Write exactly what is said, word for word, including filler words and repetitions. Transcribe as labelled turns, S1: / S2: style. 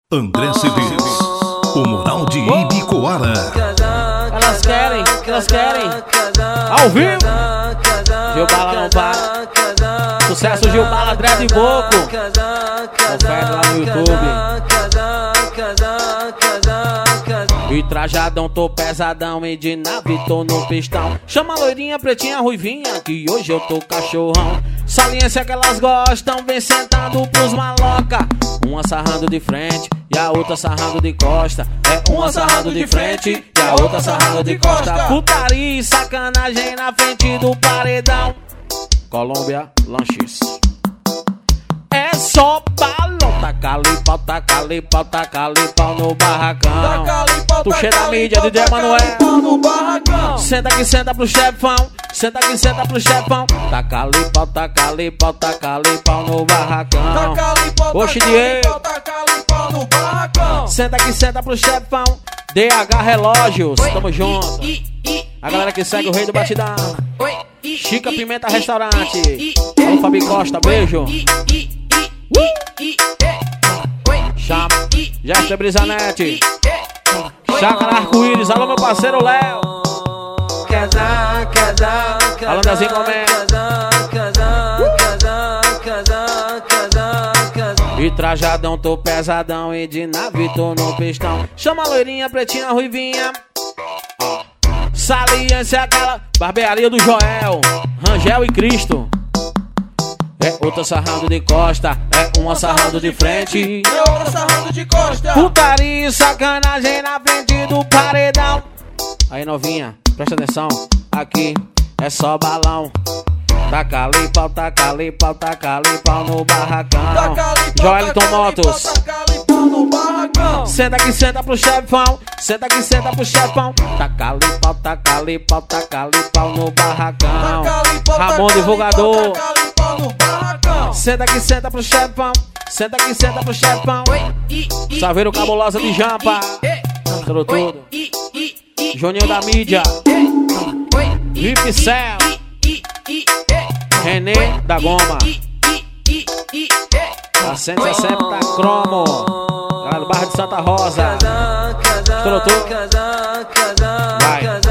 S1: André C Ds, o Moral de Ibicoara.
S2: Elas querem, elas querem. Ao vivo. Gil Bala não para. Sucesso Gil Bala, Dread e Boco. Confere lá no YouTube. E trajadão, tô pesadão. E de nave tô no pistão. Chama a loirinha, pretinha, ruivinha, que hoje eu tô cachorrão. Saliência que elas gostam, vem sentando pros maloca. Uma sarrando de frente e a outra sarrando de costa. É uma sarrando de frente e a outra sarrando de costa. Putaria e sacanagem na frente do paredão. Colômbia Lanches. É só balão. Taca-lhe pau, taca-lhe pau, taca-lhe pau no barracão. Tu cheira da mídia, D J Manuel. Senta que senta pro chefão. Senta que senta pro chefão. Taca-lhe pau, taca-lhe pau, taca-lhe pau no barracão. Oxe, Diego. Senta que senta pro chefão. D H Relógios, tamo junto. A galera que segue o Rei do Batidão. Chica Pimenta Restaurante. Alô, Fabi Costa, beijo. Chama Jester Brisanete. Chácara Arco-Íris, alô meu parceiro Léo. Alô Dezinho Comendo. E trajadão, tô pesadão. E de nave tô no pistão. Chama a loirinha, pretinha, ruivinha. Saliência aquela. Barbearia do Joel, Rangel e Cristo. É outra sarrando de costa. É uma sarrando de frente.
S3: É outra sarrando de costa.
S2: Putaria e sacanagem na frente do paredão. Aí novinha, presta atenção. Aqui é só balão. Taca-lhe pau, taca-lhe pau, taca-lhe pau no barracão. Joelton Motos. Senta que senta pro chefão. Senta que senta pro chefão. Taca-lhe pau, taca-lhe pau, taca-lhe pau no barracão. Ramon Divulgador. Senta que senta pro chefão. Senta que senta pro chefão. Saveiro Cabulosa de Jampa. Tudo tudo. Juninho da Mídia. Vip Cell. René da Goma. A cento e sessenta Cromo. Galera do bairro de Santa Rosa. Tudo tudo. Vai.